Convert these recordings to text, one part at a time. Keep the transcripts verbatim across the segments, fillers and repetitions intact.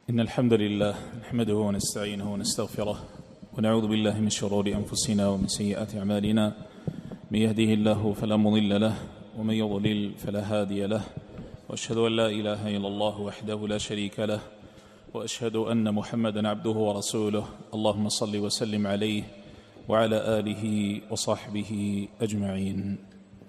إن الحمد لله نحمده ونستعينه ونستغفره ونعوذ بالله من شرور أنفسنا ومن سيئات أعمالنا. من يهده الله فلا مضل له ومن يضلل فلا هادي له، وأشهد أن لا إله إلا الله وحده لا شريك له، وأشهد أن محمدا عبده ورسوله. اللهم صل وسلم عليه وعلى آله وصحبه أجمعين.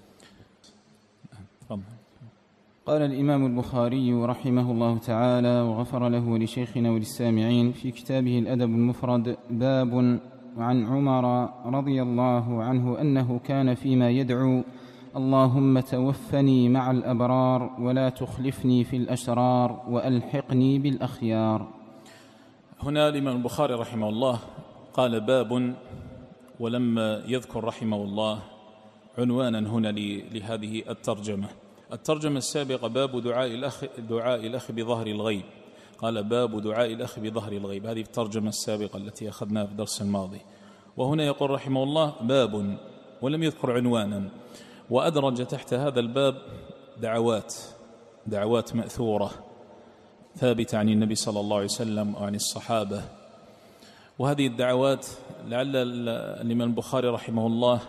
قال الإمام البخاري رحمه الله تعالى وغفر له ولشيخنا وللسامعين في كتابه الأدب المفرد: باب عن عمر رضي الله عنه أنه كان فيما يدعو: اللهم توفني مع الأبرار ولا تخلفني في الأشرار وألحقني بالأخيار. هنا الإمام البخاري رحمه الله قال باب، ولما يذكر رحمه الله عنوانا هنا لهذه الترجمة. الترجمة السابقة باب دعاء الأخ, دعاء الأخ بظهر الغيب، قال باب دعاء الأخ بظهر الغيب، هذه الترجمة السابقة التي أخذناها في الدرس الماضي. وهنا يقول رحمه الله باب، ولم يذكر عنوانا، وأدرج تحت هذا الباب دعوات دعوات مأثورة ثابتة عن النبي صلى الله عليه وسلم وعن الصحابة. وهذه الدعوات لعل الإمام البخاري رحمه الله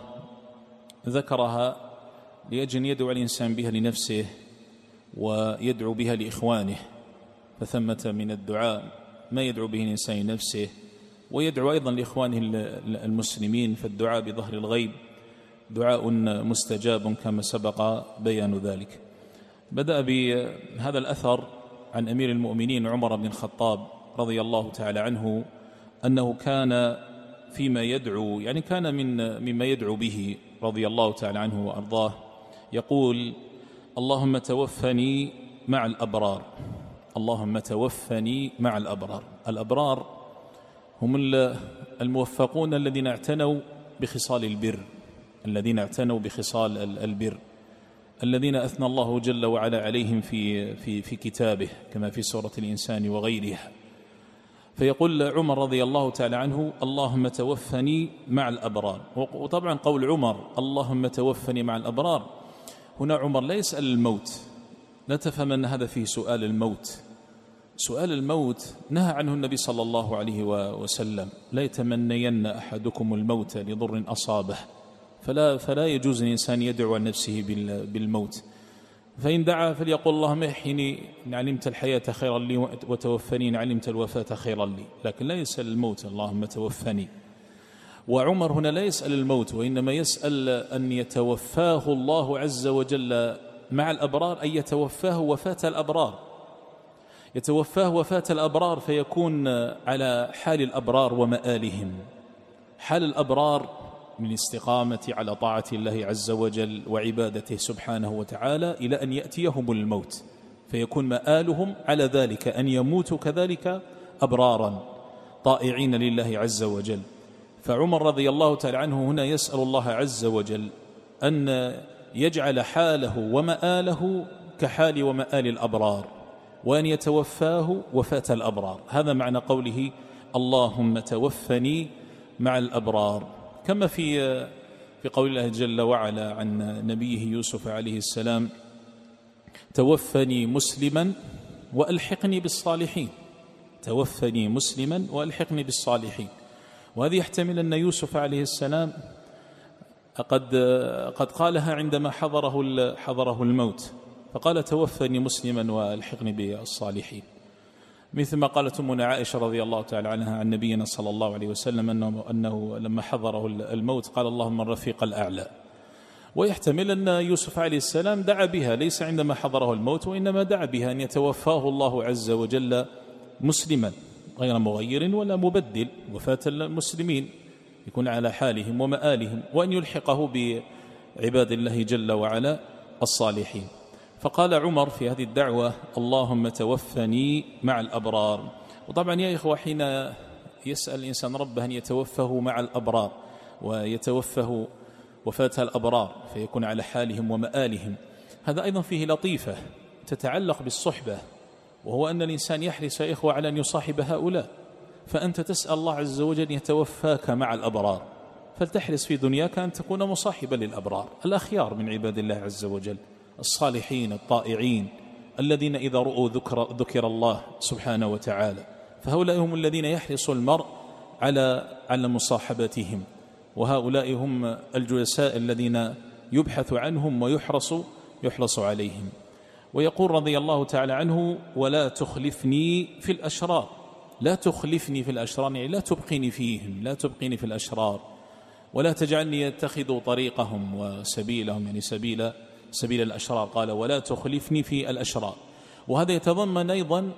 ذكرها لأجل أن يدعو الإنسان بها لنفسه ويدعو بها لإخوانه، فثمة من الدعاء ما يدعو به الإنسان لنفسه ويدعو أيضا لإخوانه المسلمين، فالدعاء بظهر الغيب دعاء مستجاب كما سبق بيان ذلك. بدأ بهذا الأثر عن أمير المؤمنين عمر بن الخطاب رضي الله تعالى عنه أنه كان فيما يدعو، يعني كان من مما يدعو به رضي الله تعالى عنه وأرضاه، يقول: اللهم توفني مع الأبرار، اللهم توفني مع الأبرار. الأبرار هم الموفقون الذين اعتنوا بخصال البر، الذين اعتنوا بخصال البر، الذين أثنى الله جل وعلا عليهم في في في كتابه كما في سورة الإنسان وغيرها. فيقول عمر رضي الله تعالى عنه: اللهم توفني مع الأبرار. وطبعا قول عمر اللهم توفني مع الأبرار، هنا عمر لا يسأل الموت، لا تفهم أن هذا فيه سؤال الموت. سؤال الموت نهى عنه النبي صلى الله عليه وسلم: لا يتمنين أحدكم الموت لضر أصابه، فلا, فلا يجوز الإنسان يدعو عن نفسه بالموت. فإن دعا فليقول: اللهم احيني إن علمت الحياة خيرا لي وتوفني إن علمت الوفاة خيرا لي، لكن لا يسأل الموت اللهم توفني. وعمر هنا لا يسأل الموت، وإنما يسأل أن يتوفاه الله عز وجل مع الأبرار، أي يتوفاه وفاة الأبرار، يتوفاه وفاة الأبرار فيكون على حال الأبرار ومآلهم. حال الأبرار من استقامة على طاعة الله عز وجل وعبادته سبحانه وتعالى إلى أن يأتيهم الموت، فيكون مآلهم على ذلك، أن يموتوا كذلك أبرارا طائعين لله عز وجل. فعمر رضي الله تعالى عنه هنا يسأل الله عز وجل أن يجعل حاله ومآله كحال ومآل الأبرار، وأن يتوفاه وفاة الأبرار. هذا معنى قوله اللهم توفني مع الأبرار، كما في في قول الله جل وعلا عن نبيه يوسف عليه السلام: توفني مسلما وألحقني بالصالحين، توفني مسلما وألحقني بالصالحين. وهذه يحتمل أن يوسف عليه السلام قد قد قالها عندما حضره حضره الموت، فقال: توفني مسلما وألحقني بالصالحين، مثل ما قالت أمنا عائشة رضي الله تعالى عنها عن نبينا صلى الله عليه وسلم أنه, أنه لما حضره الموت قال: اللهم الرفيق الأعلى. ويحتمل أن يوسف عليه السلام دعا بها ليس عندما حضره الموت، وإنما دعا بها أن يتوفاه الله عز وجل مسلما غير مغير ولا مبدل، وفاة المسلمين يكون على حالهم ومآلهم، وأن يلحقه بعباد الله جل وعلا الصالحين. فقال عمر في هذه الدعوة: اللهم توفني مع الأبرار. وطبعا يا إخوة، حين يسأل الإنسان ربه أن يتوفه مع الأبرار ويتوفه وفاة الأبرار فيكون على حالهم ومآلهم، هذا أيضا فيه لطيفة تتعلق بالصحبة، وهو أن الإنسان يحرص يا إخوة على أن يصاحب هؤلاء. فأنت تسأل الله عز وجل أن يتوفاك مع الأبرار، فلتحرص في دنياك أن تكون مصاحبا للأبرار الأخيار من عباد الله عز وجل الصالحين الطائعين الذين إذا رؤوا ذكر, ذكر الله سبحانه وتعالى، فهؤلاء هم الذين يحرص المرء على على مصاحبتهم، وهؤلاء هم الجلساء الذين يبحث عنهم ويحرص يحرص عليهم. ويقول رضي الله تعالى عنه: ولا تخلفني في الأشرار. لا تخلفني في الأشرار يعني لا تبقيني فيهم، لا تبقيني في الأشرار، ولا تجعلني يتخذوا طريقهم وسبيلهم، يعني سبيل سبيل الأشرار. قال: ولا تخلفني في الأشرار. وهذا يتضمن أيضا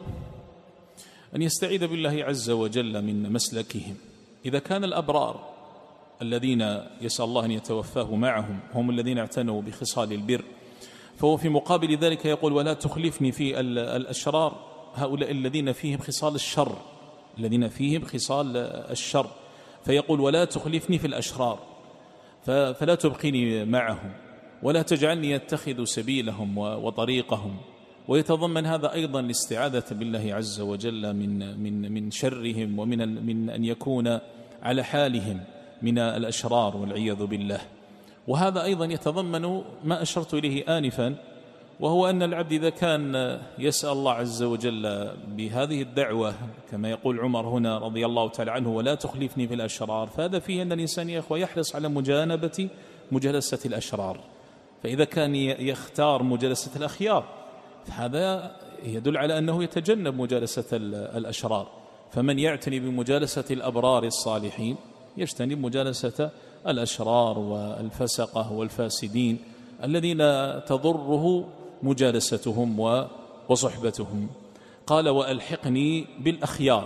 أن يستعيذ بالله عز وجل من مسلكهم. إذا كان الأبرار الذين يسأل الله أن يتوفاه معهم هم الذين اعتنوا بخصال البر، فهو في مقابل ذلك يقول: ولا تخلفني في الأشرار، هؤلاء الذين فيهم خصال الشر، الذين فيهم خصال الشر، فيقول: ولا تخلفني في الأشرار، فلا تبقيني معهم ولا تجعلني يتخذ سبيلهم وطريقهم. ويتضمن هذا أيضا الاستعاذة بالله عز وجل من من من شرهم ومن من أن يكون على حالهم من الأشرار والعياذ بالله. وهذا أيضا يتضمن ما أشرت إليه آنفا، وهو أن العبد إذا كان يسأل الله عز وجل بهذه الدعوة كما يقول عمر هنا رضي الله تعالى عنه: ولا تخلفني في الأشرار، فهذا فيه أن الإنسان يا أخوة يحرص على مجانبة مجالسة الأشرار. فإذا كان يختار مجالسة الأخيار فهذا يدل على أنه يتجنب مجالسة الأشرار. فمن يعتني بمجالسة الأبرار الصالحين يجتنب مجالسة الأشرار والفسقة والفاسدين الذين تضره مجالستهم وصحبتهم. قال: وألحقني بالأخيار.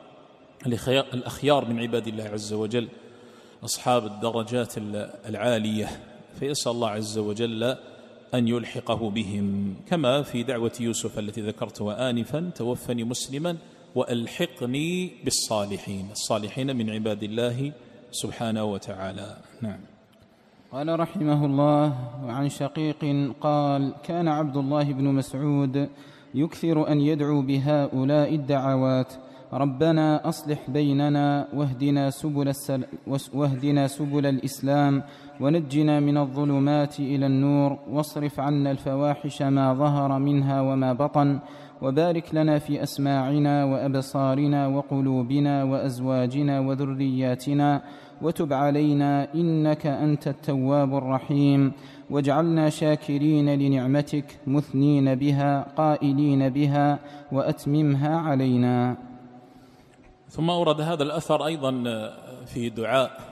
الأخيار من عباد الله عز وجل أصحاب الدرجات العالية، فيسأل الله عز وجل أن يلحقه بهم، كما في دعوة يوسف التي ذكرتها آنفا: توفني مسلما وألحقني بالصالحين. الصالحين من عباد الله سبحانه وتعالى. نعم. قال رحمه الله: وعن شقيق قال: كان عبد الله بن مسعود يكثر أن يدعو بهؤلاء الدعوات: ربنا أصلح بيننا واهدنا سبل, السل... واهدنا سبل الإسلام ونجنا من الظلمات إلى النور واصرف عنا الفواحش ما ظهر منها وما بطن وبارك لنا في أسماعنا وأبصارنا وقلوبنا وأزواجنا وذرياتنا وتب علينا إنك أنت التواب الرحيم واجعلنا شاكرين لنعمتك مثنين بها قائلين بها وأتممها علينا. ثم أورد هذا الأثر أيضا في دعاء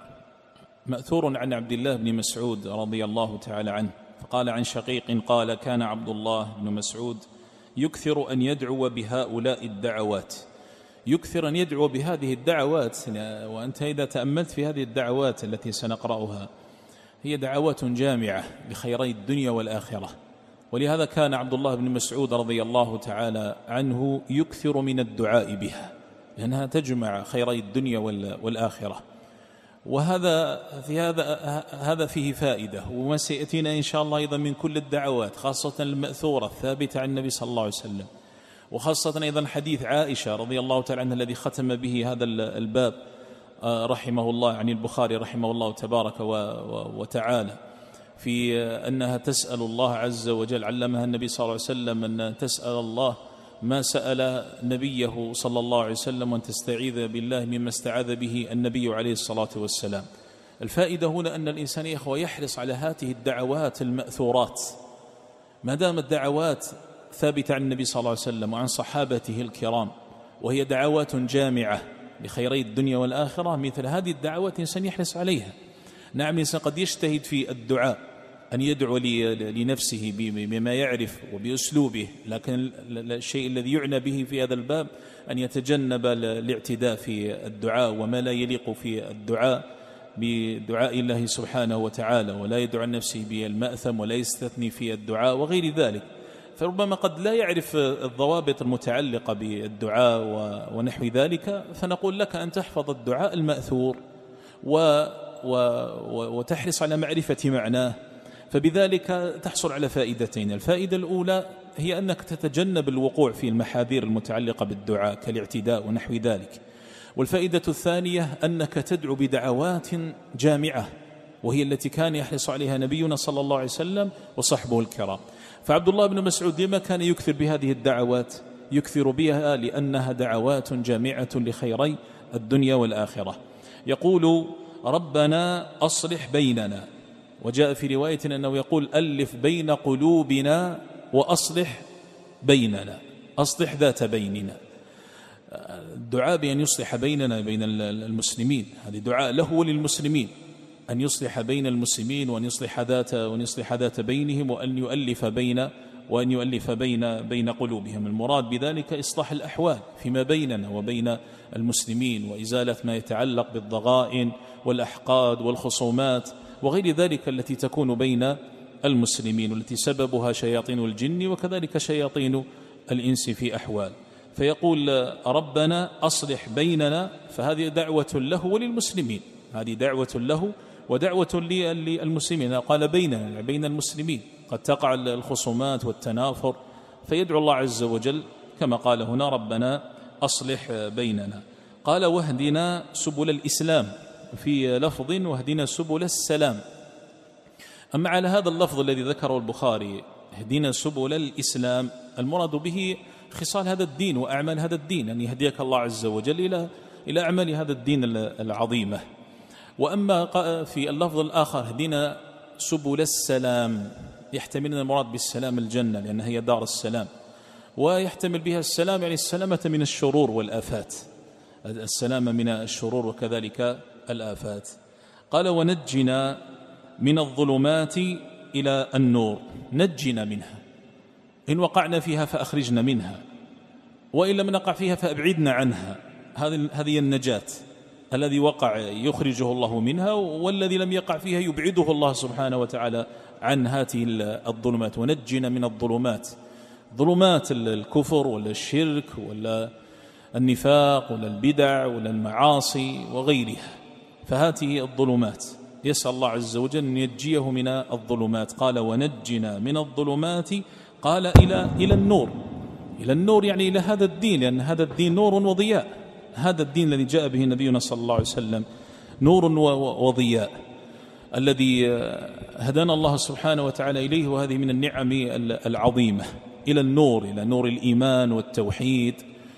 مأثور عن عبد الله بن مسعود رضي الله تعالى عنه، فقال عن شقيق قال: كان عبد الله بن مسعود يكثر أن يدعو بهؤلاء الدعوات. يكثر أن يدعو بهذه الدعوات، وأنت إذا تأملت في هذه الدعوات التي سنقرأها هي دعوات جامعة لخيري الدنيا والآخرة. ولهذا كان عبد الله بن مسعود رضي الله تعالى عنه يكثر من الدعاء بها، لأنها تجمع خيري الدنيا والآخرة. وهذا في هذا هذا فيه فائدة، وما سيأتينا إن شاء الله أيضا من كل الدعوات، خاصة المأثورة الثابتة عن النبي صلى الله عليه وسلم، وخاصة أيضا حديث عائشة رضي الله تعالى عنها الذي ختم به هذا الباب رحمه الله عن البخاري رحمه الله تبارك وتعالى، في أنها تسأل الله عز وجل، علمها النبي صلى الله عليه وسلم أن تسأل الله ما سأل نبيه صلى الله عليه وسلم، وأن تستعيذ بالله مما استعاذ به النبي عليه الصلاة والسلام. الفائدة هنا أن الإنسان يا إخوة يحرص على هذه الدعوات المأثورات، ما دام الدعوات ثابتة عن النبي صلى الله عليه وسلم وعن صحابته الكرام، وهي دعوات جامعة لخيري الدنيا والآخرة، مثل هذه الدعوات الإنسان يحرص عليها. نعم، الإنسان قد يجتهد في الدعاء أن يدعو لنفسه بما يعرف وبأسلوبه، لكن الشيء الذي يعنى به في هذا الباب أن يتجنب الاعتداء في الدعاء وما لا يليق في الدعاء بدعاء الله سبحانه وتعالى، ولا يدعو عن نفسه بالمأثم ولا يستثني في الدعاء وغير ذلك. فربما قد لا يعرف الضوابط المتعلقة بالدعاء ونحو ذلك، فنقول لك أن تحفظ الدعاء المأثور و وتحرص على معرفة معناه، فبذلك تحصل على فائدتين. الفائدة الأولى هي أنك تتجنب الوقوع في المحاذير المتعلقة بالدعاء كالاعتداء ونحو ذلك. والفائدة الثانية أنك تدعو بدعوات جامعة، وهي التي كان يحرص عليها نبينا صلى الله عليه وسلم وصحبه الكرام. فعبد الله بن مسعود لما كان يكثر بهذه الدعوات؟ يكثر بها لأنها دعوات جامعة لخيري الدنيا والآخرة. يقول ربنا أصلح بيننا، وجاء في رواية أنه يقول ألف بين قلوبنا وأصلح بيننا، أصلح ذات بيننا. الدعاء بأن يصلح بيننا بين المسلمين، هذه دعاء له وللمسلمين، أن يصلح بين المسلمين وأن يصلح ذات وأن يصلح ذات بينهم وأن يؤلف بين وأن يؤلف بين بين قلوبهم. المراد بذلك إصلاح الأحوال فيما بيننا وبين المسلمين، وإزالة ما يتعلق بالضغائن والأحقاد والخصومات وغير ذلك التي تكون بين المسلمين، والتي سببها شياطين الجن وكذلك شياطين الإنس في أحوال. فيقول ربنا أصلح بيننا، فهذه دعوة له وللمسلمين، هذه دعوة له ودعوة للمسلمين. قال بيننا بين المسلمين، قد تقع الخصومات والتنافر، فيدعو الله عز وجل كما قال هنا ربنا أصلح بيننا. قال واهدنا سبل الإسلام، في لفظ واهدنا سبل السلام. أما على هذا اللفظ الذي ذكره البخاري اهدنا سبل الإسلام، المراد به خصال هذا الدين وأعمال هذا الدين، أن يهديك الله عز وجل إلى إلى أعمال هذا الدين العظيمة. وأما في اللفظ الآخر اهدنا سبل السلام، يحتمل المراد بالسلام الجنة لأنها هي دار السلام، ويحتمل بها السلام يعني السلامة من الشرور والآفات، السلامة من الشرور وكذلك الآفات. قال ونجنا من الظلمات إلى النور، نجنا منها، إن وقعنا فيها فأخرجنا منها، وإن لم نقع فيها فأبعدنا عنها. هذه هذه النجاة، الذي وقع يخرجه الله منها، والذي لم يقع فيها يبعده الله سبحانه وتعالى عن هذه الظلمات. ونجنا من الظلمات، ظلمات الكفر ولا الشرك ولا النفاق ولا البدع ولا المعاصي وغيرها، فهذه الظلمات يسأل الله عز وجل أن ينجيه من الظلمات. قال ونجنا من الظلمات، قال إلى إلى النور، إلى النور يعني إلى هذا الدين، لأن هذا الدين نور وضياء، هذا الدين الذي جاء به نبينا صلى الله عليه وسلم نور وضياء، الذي هدانا الله سبحانه وتعالى إليه، وهذه من النعم العظيمة. إلى النور، إلى نور الإيمان والتوحيد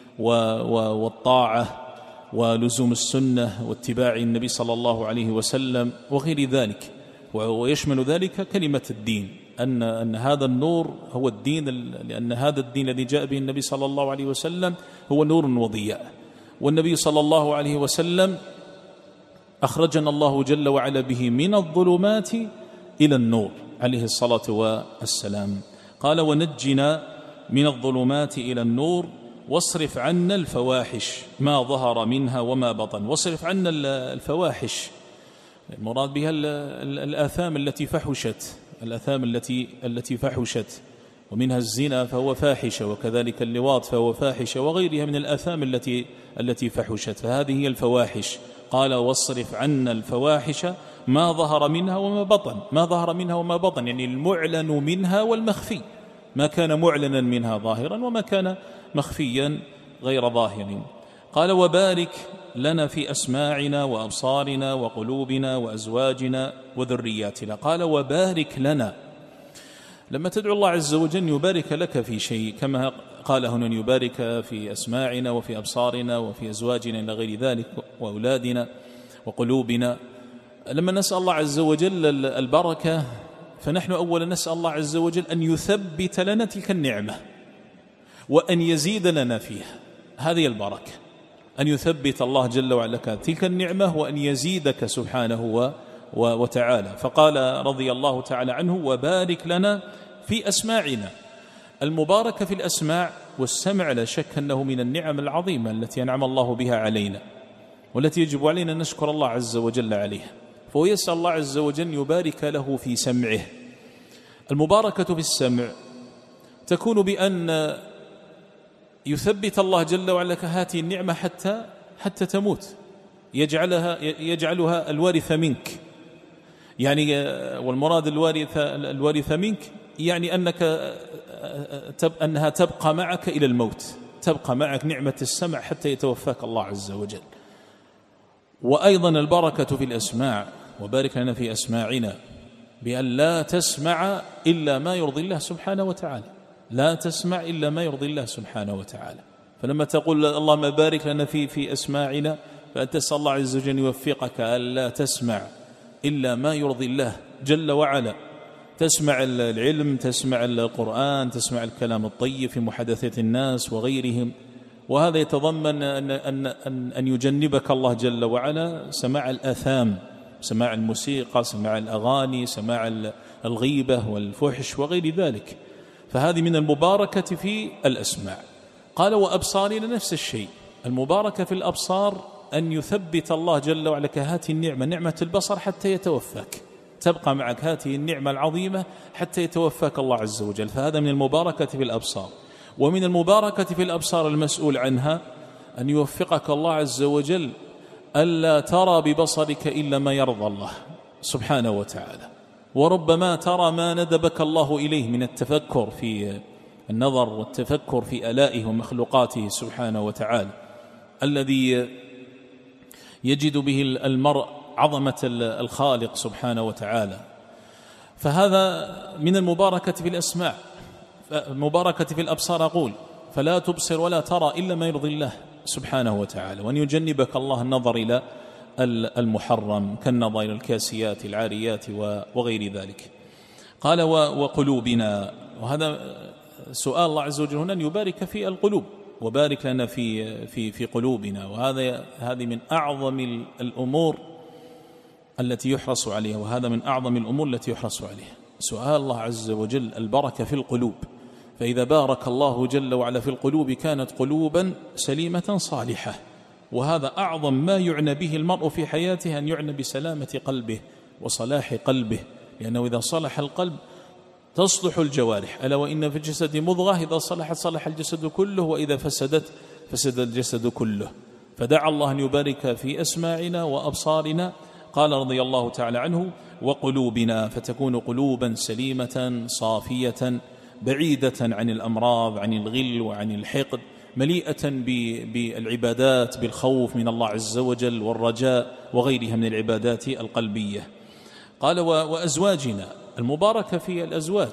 والطاعة ولزوم السنة واتباع النبي صلى الله عليه وسلم وغير ذلك. ويشمل ذلك كلمة الدين، أن أن هذا النور هو الدين، لأن هذا الدين الذي جاء به النبي صلى الله عليه وسلم هو نور وضياء. والنبي صلى الله عليه وسلم أخرجنا الله جل وعلا به من الظلمات إلى النور عليه الصلاة والسلام. قال ونجنا من الظلمات إلى النور واصرف عنا الفواحش ما ظهر منها وما بطن. واصرف عنا الفواحش، المراد بها الآثام التي فحشت، الآثام التي التي فحشت، ومنها الزنا فهو فاحشة، وكذلك اللواط فهو فاحشة، وغيرها من الآثام التي التي فحشت، فهذه هي الفواحش. قال واصرف عنا الفواحش ما ظهر منها وما بطن. ما ظهر منها وما بطن يعني المعلن منها والمخفي، ما كان معلنا منها ظاهرا وما كان مخفيا غير ظاهر. قال وبارك لنا في أسماعنا وأبصارنا وقلوبنا وأزواجنا وذرياتنا. قال وبارك لنا، لما تدعو الله عز وجل يبارك لك في شيء، كما قال هنا أن يبارك في أسماعنا وفي أبصارنا وفي أزواجنا إلى غير ذلك وأولادنا وقلوبنا. لما نسأل الله عز وجل البركة فنحن أولا نسأل الله عز وجل أن يثبت لنا تلك النعمة وأن يزيد لنا فيها، هذه البركة، أن يثبت الله جل وعلا تلك النعمة وأن يزيدك سبحانه وتعالى. فقال رضي الله تعالى عنه وبارك لنا في أسماعنا. المباركة في الأسماع والسمع لا شك أنه من النعم العظيمة التي أنعم الله بها علينا، والتي يجب علينا أن نشكر الله عز وجل عليها. فهو يسأل الله عز وجل يبارك له في سمعه. المباركة في السمع تكون بأن يثبت الله جل وعلا هذه النعمة حتى حتى تموت، يجعلها يجعلها الوارثة منك، يعني والمراد الوارثة الوارثة منك يعني أنك أنها تبقى معك إلى الموت، تبقى معك نعمة السمع حتى يتوفاك الله عز وجل. وأيضا البركة في الأسماع، وبارك لنا في أسماعنا، بأن لا تسمع إلا ما يرضي الله سبحانه وتعالى، لا تسمع إلا ما يرضي الله سبحانه وتعالى. فلما تقول اللهم بارك لنا في في أسماعنا، فأنت تسأل الله عز وجل أن يوفقك ألا تسمع إلا ما يرضي الله جل وعلا، تسمع العلم، تسمع القرآن، تسمع الكلام الطيب في محادثة الناس وغيرهم. وهذا يتضمن أن, أن, أن, أن يجنبك الله جل وعلا سماع الآثام، سماع الموسيقى، سماع الأغاني، سماع الغيبة والفحش وغير ذلك. فهذه من المباركة في الأسماع. قال وأبصارنا نفس الشيء، المباركة في الأبصار أن يثبت الله جل وعلا هذه النعمة، نعمة البصر، حتى يتوفاك، تبقى معك هذه النعمة العظيمة حتى يتوفاك الله عز وجل. فهذا من المباركة في الأبصار. ومن المباركة في الأبصار المسؤول عنها أن يوفقك الله عز وجل ألا ترى ببصرك إلا ما يرضى الله سبحانه وتعالى. وربما ترى ما ندبك الله إليه من التفكر في النظر والتفكر في آلائه ومخلوقاته سبحانه وتعالى، الذي يجد به المرء عظمة الخالق سبحانه وتعالى. فهذا من المباركة في الأسماع، المباركة في الأبصار أقول، فلا تبصر ولا ترى إلا ما يرضي الله سبحانه وتعالى، وأن يجنبك الله النظر إلى المحرم كالنظر إلى الكاسيات العاريات وغير ذلك. قال وقلوبنا، وهذا سؤال الله عز وجل هنا أن يبارك في القلوب، وبارك لنا في في في قلوبنا. وهذا هذه من أعظم الأمور التي يحرص عليها، وهذا من أعظم الأمور التي يحرص عليها، سؤال الله عز وجل البركة في القلوب. فإذا بارك الله جل وعلا في القلوب كانت قلوبا سليمة صالحة. وهذا أعظم ما يعنى به المرء في حياته، أن يعنى بسلامة قلبه وصلاح قلبه، لأنه إذا صلح القلب تصلح الجوارح. ألا وإن في الجسد مضغة إذا صلحت صلح الجسد كله، وإذا فسدت فسد الجسد كله. فدعا الله أن يبارك في أسماعنا وأبصارنا. قال رضي الله تعالى عنه وقلوبنا، فتكون قلوبا سليمة صافية بعيدة عن الأمراض، عن الغل وعن الحقد، مليئة بالعبادات، بالخوف من الله عز وجل والرجاء وغيرها من العبادات القلبية. قال وأزواجنا، المباركة في الأزواج.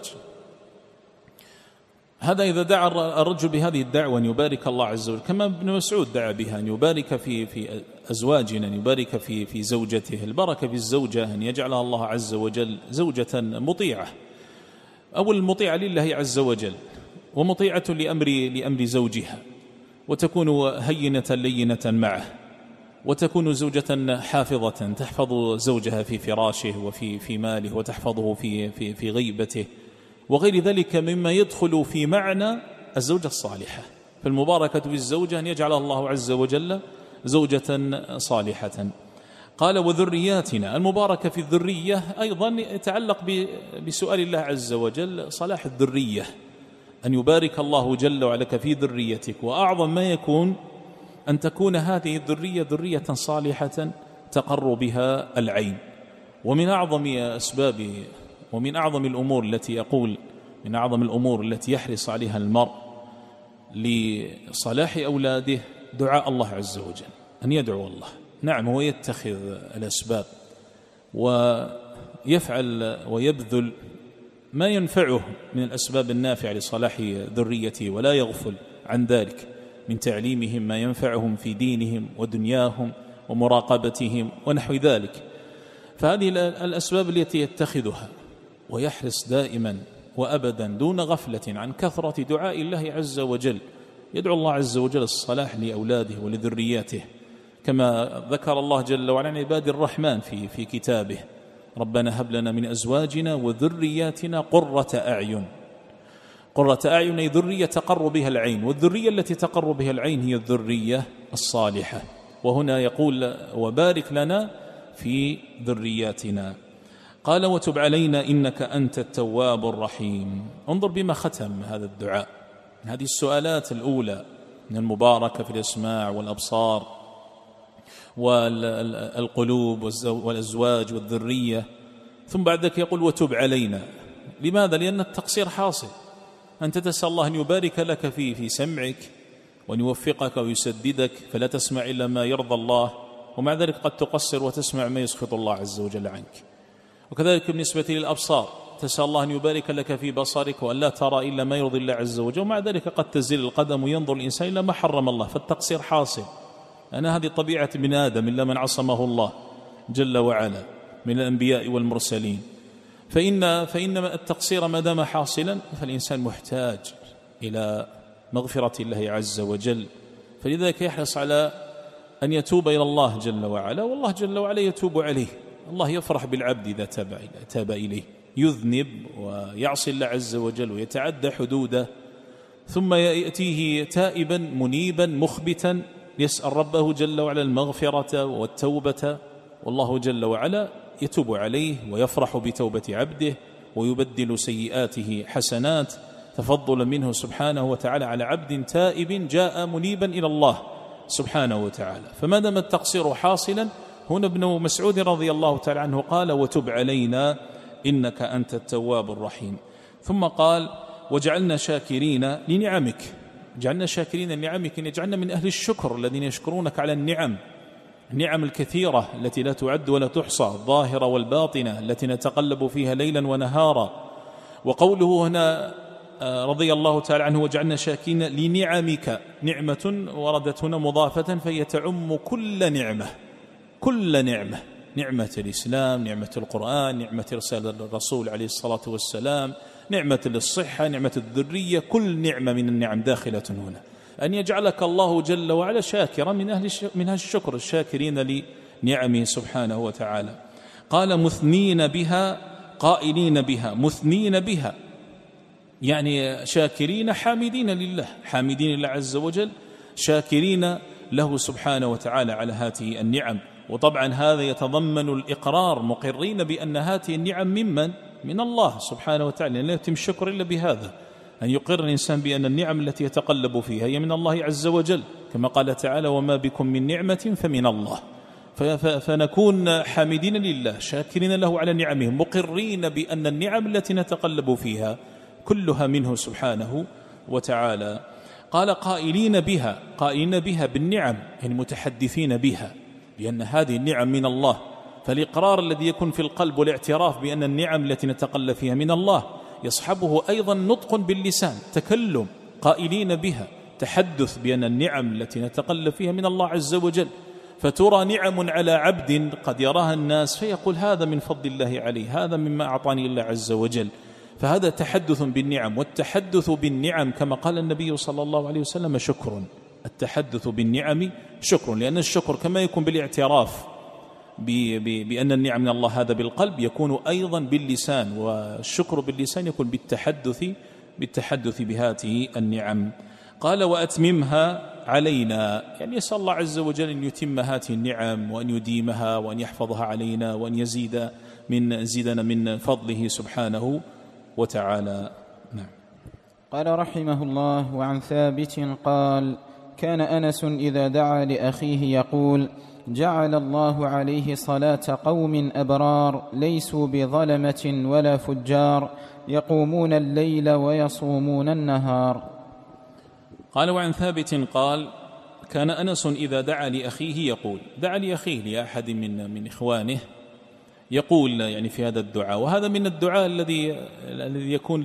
هذا إذا دعا الرجل بهذه الدعوة أن يبارك الله عز وجل، كما ابن مسعود دعا بها، أن يبارك في في أزواجنا، أن يبارك في في زوجته. البركة في الزوجة أن يجعلها الله عز وجل زوجة مطيعة، أو المطيعة لله عز وجل، ومطيعة لأمر لأمر زوجها، وتكون هينة لينة معه، وتكون زوجة حافظة تحفظ زوجها في فراشه وفي في ماله، وتحفظه في في في غيبته وغير ذلك مما يدخل في معنى الزوجة الصالحة. فالمباركة بالزوجة أن يجعل الله عز وجل زوجة صالحة. قال وذرياتنا، المباركة في الذرية أيضا يتعلق بسؤال الله عز وجل صلاح الذرية، أن يبارك الله جل وعلا في ذريتك. وأعظم ما يكون أن تكون هذه الذرية ذرية صالحة تقر بها العين. ومن أعظم أسباب ومن أعظم الأمور التي يقول من أعظم الأمور التي يحرص عليها المرء لصلاح أولاده دعاء الله عز وجل، أن يدعو الله. نعم، هو يتخذ الأسباب ويفعل ويبذل ما ينفعه من الأسباب النافعة لصلاح ذريته، ولا يغفل عن ذلك من تعليمهم ما ينفعهم في دينهم ودنياهم ومراقبتهم ونحو ذلك. فهذه الأسباب التي يتخذها، ويحرص دائما وأبدا دون غفلة عن كثرة دعاء الله عز وجل، يدعو الله عز وجل الصلاح لأولاده ولذرياته، كما ذكر الله جل وعلا عن عباد الرحمن في في كتابه: ربنا هب لنا من أزواجنا وذرياتنا قرة أعين. قرة أعين أي ذرية تقر بها العين، والذرية التي تقر بها العين هي الذرية الصالحة. وهنا يقول وبارك لنا في ذرياتنا. قال وتب علينا إنك أنت التواب الرحيم. انظر بما ختم هذا الدعاء، هذه السؤالات الأولى من المباركة في الأسماع والأبصار والقلوب والأزواج والذرية، ثم بعد ذلك يقول وتب علينا. لماذا؟ لأن التقصير حاصل، أنت تسأل الله أن يبارك لك في في سمعك وأن يوفقك ويسددك فلا تسمع إلا ما يرضى الله، ومع ذلك قد تقصر وتسمع ما يسخط الله عز وجل عنك. وكذلك بالنسبة للأبصار، تسأل الله أن يبارك لك في بصرك وأن لا ترى إلا ما يرضي الله عز وجل، ومع ذلك قد تزل القدم وينظر الإنسان إلى ما حرم الله، فالتقصير حاصل. أنا هذه طبيعة ابن آدم إلا من عصمه الله جل وعلا من الأنبياء والمرسلين. فإن, فإن التقصير ما دام حاصلا فالإنسان محتاج إلى مغفرة الله عز وجل، فلذلك يحرص على أن يتوب إلى الله جل وعلا، والله جل وعلا يتوب عليه. الله يفرح بالعبد إذا تاب إليه، يذنب ويعصي الله عز وجل ويتعدى حدوده، ثم يأتيه تائبا منيبا مخبتا يسأل ربه جل وعلا المغفرة والتوبة، والله جل وعلا يتوب عليه ويفرح بتوبة عبده ويبدل سيئاته حسنات تفضلا منه سبحانه وتعالى على عبد تائب جاء منيبا إلى الله سبحانه وتعالى. فما دام التقصير حاصلا، هنا ابن مسعود رضي الله تعالى عنه قال: وتب علينا إنك أنت التواب الرحيم. ثم قال: وجعلنا شاكرين لنعمك. جعلنا شاكرين لنعمك، إن جعلنا من أهل الشكر الذين يشكرونك على النعم، النعم الكثيرة التي لا تعد ولا تحصى، الظاهرة والباطنة التي نتقلب فيها ليلا ونهارا. وقوله هنا رضي الله تعالى عنه: وجعلنا شاكرين لنعمك، نعمة وردت هنا مضافة فهي تعم كل نعمة، كل نعمة، نعمة الإسلام، نعمة القرآن، نعمة رسالة الرسول عليه الصلاة والسلام، نعمة الصحة، نعمة الذرية، كل نعمة من النعم داخلة هنا. أن يجعلك الله جل وعلا شاكرا من أهل من الشكر، الشاكرين لنعمه سبحانه وتعالى. قال: مثنين بها قائلين بها، مثنين بها يعني شاكرين حامدين لله، حامدين لله عز وجل، شاكرين له سبحانه وتعالى على هذه النعم. وطبعا هذا يتضمن الإقرار، مقرين بأن هذه النعم ممن؟ من الله سبحانه وتعالى، لا يتم الشكر إلا بهذا، أن يقر الإنسان بأن النعم التي يتقلب فيها هي من الله عز وجل، كما قال تعالى: وما بكم من نعمة فمن الله. فنكون حامدين لله شاكرين له على نعمه، مقرين بأن النعم التي نتقلب فيها كلها منه سبحانه وتعالى. قال: قائلين بها، قائلين بها بالنعم، يعني متحدثين بها بأن هذه النعم من الله. فالإقرار الذي يكون في القلب والاعتراف بأن النعم التي نتقلب فيها من الله يصحبه أيضا نطق باللسان، تكلم، قائلين بها، تحدث بأن النعم التي نتقلب فيها من الله عز وجل. فترى نعم على عبد قد يراها الناس فيقول: هذا من فضل الله عليه، هذا مما أعطاني الله عز وجل. فهذا تحدث بالنعم، والتحدث بالنعم كما قال النبي صلى الله عليه وسلم شكر. التحدث بالنعم شكر، لأن الشكر كما يكون بالاعتراف بأن النعم من الله هذا بالقلب، يكون أيضا باللسان، والشكر باللسان يكون بالتحدث بالتحدث بهذه النعم. قال: وأتممها علينا، يعني يسأل الله عز وجل أن يتم هذه النعم وأن يديمها وأن يحفظها علينا وأن يزيد من زيدنا من فضله سبحانه وتعالى. نعم. قال رحمه الله: وعن ثابت قال: كان أنس إذا دعا لأخيه يقول: جعل الله عليه صلاة قوم أبرار ليسوا بظلمة ولا فجار يقومون الليل ويصومون النهار. قال: وعن ثابت قال: كان أنس إذا دعا لأخيه يقول، دعا لأخيه لأحد من من إخوانه يقول يعني في هذا الدعاء، وهذا من الدعاء الذي الذي يكون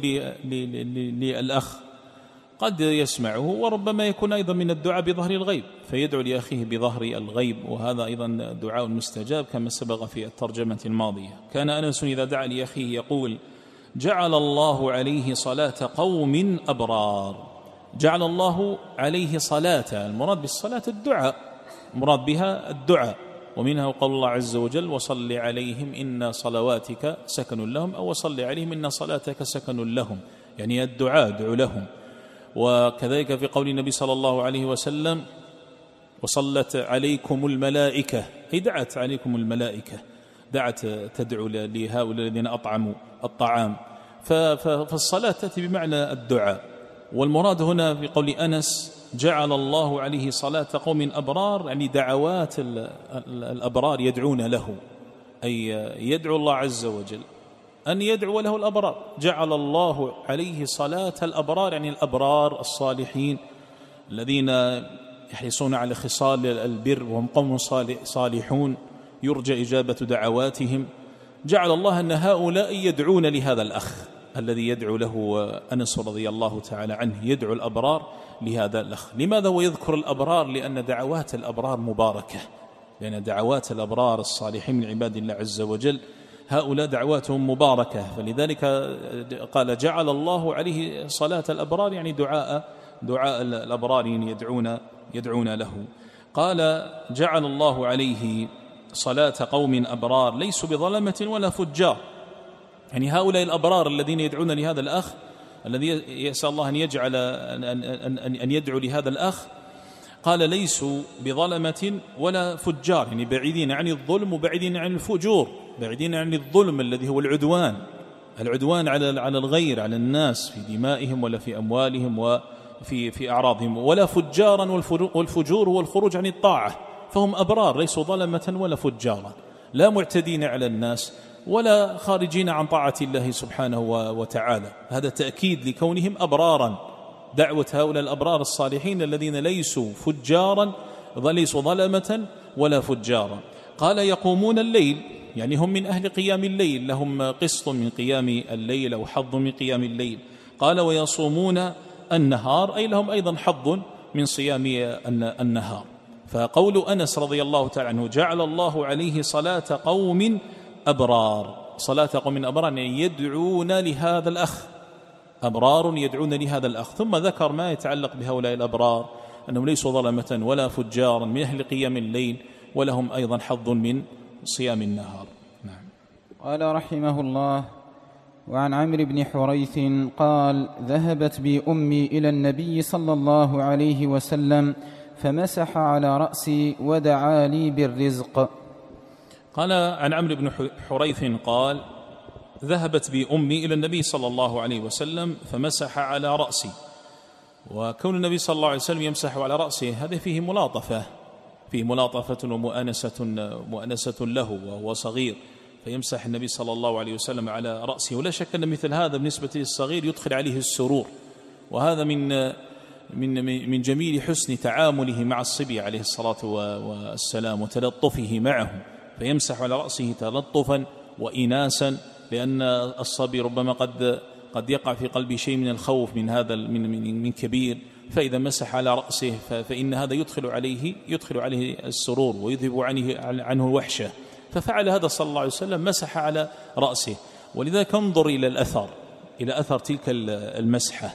للأخ قد يسمعه، وربما يكون أيضا من الدعاء بظهر الغيب، فيدعو لأخيه بظهر الغيب، وهذا أيضا دعاء مستجاب كما سبق في الترجمة الماضية. كان أنس إذا دعا لأخيه يقول: جعل الله عليه صلاة قوم أبرار. جعل الله عليه صلاة، المراد بالصلاة الدعاء، المراد بها الدعاء، ومنها قول الله عز وجل: وصل عليهم إن صلواتك سكن لهم، أو وصل عليهم إن صلاتك سكن لهم، يعني الدعاء، ادعو لهم. وكذلك في قول النبي صلى الله عليه وسلم: وصلت عليكم الملائكة، أي دعت عليكم الملائكة، دعت تدعو لهؤلاء الذين أطعموا الطعام. فالصلاة تأتي بمعنى الدعاء. والمراد هنا في قول أنس: جعل الله عليه صلاة قوم أبرار، يعني دعوات الأبرار يدعون له، أي يدعو الله عز وجل أن يدعو له الأبرار. جعل الله عليه صلاة الأبرار، يعني الأبرار الصالحين الذين يحرصون على خصال البر، وهم قوم صالحون يرجى إجابة دعواتهم. جعل الله أن هؤلاء يدعون لهذا الأخ الذي يدعو له أنس رضي الله تعالى عنه، يدعو الأبرار لهذا الأخ. لماذا ويذكر الأبرار؟ لأن دعوات الأبرار مباركة، لأن دعوات الأبرار الصالحين من عباد الله عز وجل هؤلاء دعواتهم مباركة، فلذلك قال جعل الله عليه صلاة الأبرار، يعني دعاء دعاء الأبرار يدعون يدعون له. قال جعل الله عليه صلاة قوم أبرار ليسوا بظلمة ولا فجار، يعني هؤلاء الأبرار الذين يدعون لهذا الأخ الذي يسأل الله أن يجعل أن, أن, أن, أن يدعو لهذا الأخ، قال ليسوا بظلمة ولا فجار، يعني بعيدين عن الظلم وبعيدين عن الفجور، بعيدين عن الظلم الذي هو العدوان العدوان على على الغير، على الناس في دمائهم ولا في أموالهم وفي في أعراضهم، ولا فجارا، والفجور هو الخروج عن الطاعة، فهم أبرار ليسوا ظلمة ولا فجارا، لا معتدين على الناس ولا خارجين عن طاعة الله سبحانه وتعالى. هذا تأكيد لكونهم أبرارا، دعوة هؤلاء الأبرار الصالحين الذين ليسوا فجارا ليسوا ظلمة ولا فجارا. قال يقومون الليل، يعني هم من أهل قيام الليل، لهم قسط من قيام الليل أو حظ من قيام الليل. قال ويصومون النهار، أي لهم أيضا حظ من صيام النهار. فقول أنس رضي الله تعالى عنه جعل الله عليه صلاة قوم أبرار، صلاة قوم أبرار يعني يدعون لهذا الأخ، أبرار يدعون لهذا الأخ. ثم ذكر ما يتعلق بهؤلاء الأبرار أنهم ليسوا ظلمة ولا فجارا، من أهل قيام الليل، ولهم أيضا حظ من صيام النهار. نعم. قال رحمه الله: وعن عمرو بن حريث قال: ذهبت بي أمي إلى النبي صلى الله عليه وسلم فمسح على رأسي ودعا لي بالرزق. قال عن عمرو بن حريث قال: ذهبت بي أمي إلى النبي صلى الله عليه وسلم فمسح على رأسي. وكون النبي صلى الله عليه وسلم يمسح على رأسه هذا فيه ملاطفة، فيه ملاطفة ومؤانسة مؤانسة له وهو صغير، فيمسح النبي صلى الله عليه وسلم على رأسه. ولا شك أن مثل هذا بالنسبة للصغير يدخل عليه السرور، وهذا من من من جميل حسن تعامله مع الصبي عليه الصلاة والسلام وتلطفه معهم، فيمسح على رأسه تلطفا وإناسا، لأن الصبي ربما قد قد يقع في قلبه شيء من الخوف من هذا من من, من كبير، فإذا مسح على رأسه فإن هذا يدخل عليه يدخل عليه السرور ويذهب عنه عنه الوحشة، ففعل هذا صلى الله عليه وسلم، مسح على رأسه. ولذلك انظر إلى الأثر إلى أثر تلك المسحة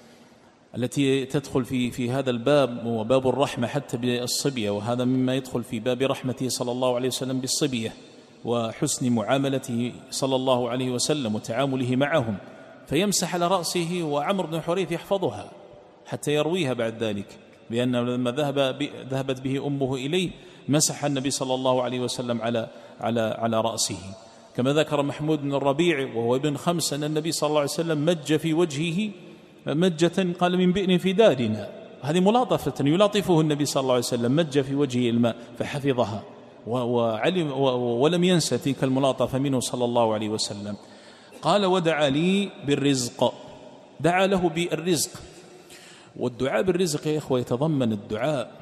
التي تدخل في في هذا الباب، وباب الرحمة حتى بالصبية، وهذا مما يدخل في باب رحمته صلى الله عليه وسلم بالصبية وحسن معاملته صلى الله عليه وسلم وتعامله معهم. فيمسح على رأسه، وعمرو بن حريث يحفظها حتى يرويها بعد ذلك، لأن لما ذهب ذهبت به أمه إليه مسح النبي صلى الله عليه وسلم على على على رأسه. كما ذكر محمود بن الربيع وهو ابن خمس أن النبي صلى الله عليه وسلم مج في وجهه مجة قال من بئر في دارنا، هذه ملاطفة يلاطفه النبي صلى الله عليه وسلم، مج في وجهه الماء فحفظها وعلم ولم ينسى تلك الملاطفة منه صلى الله عليه وسلم. قال ودعا لي بالرزق، دعا له بالرزق. والدعاء بالرزق يا إخوة يتضمن الدعاء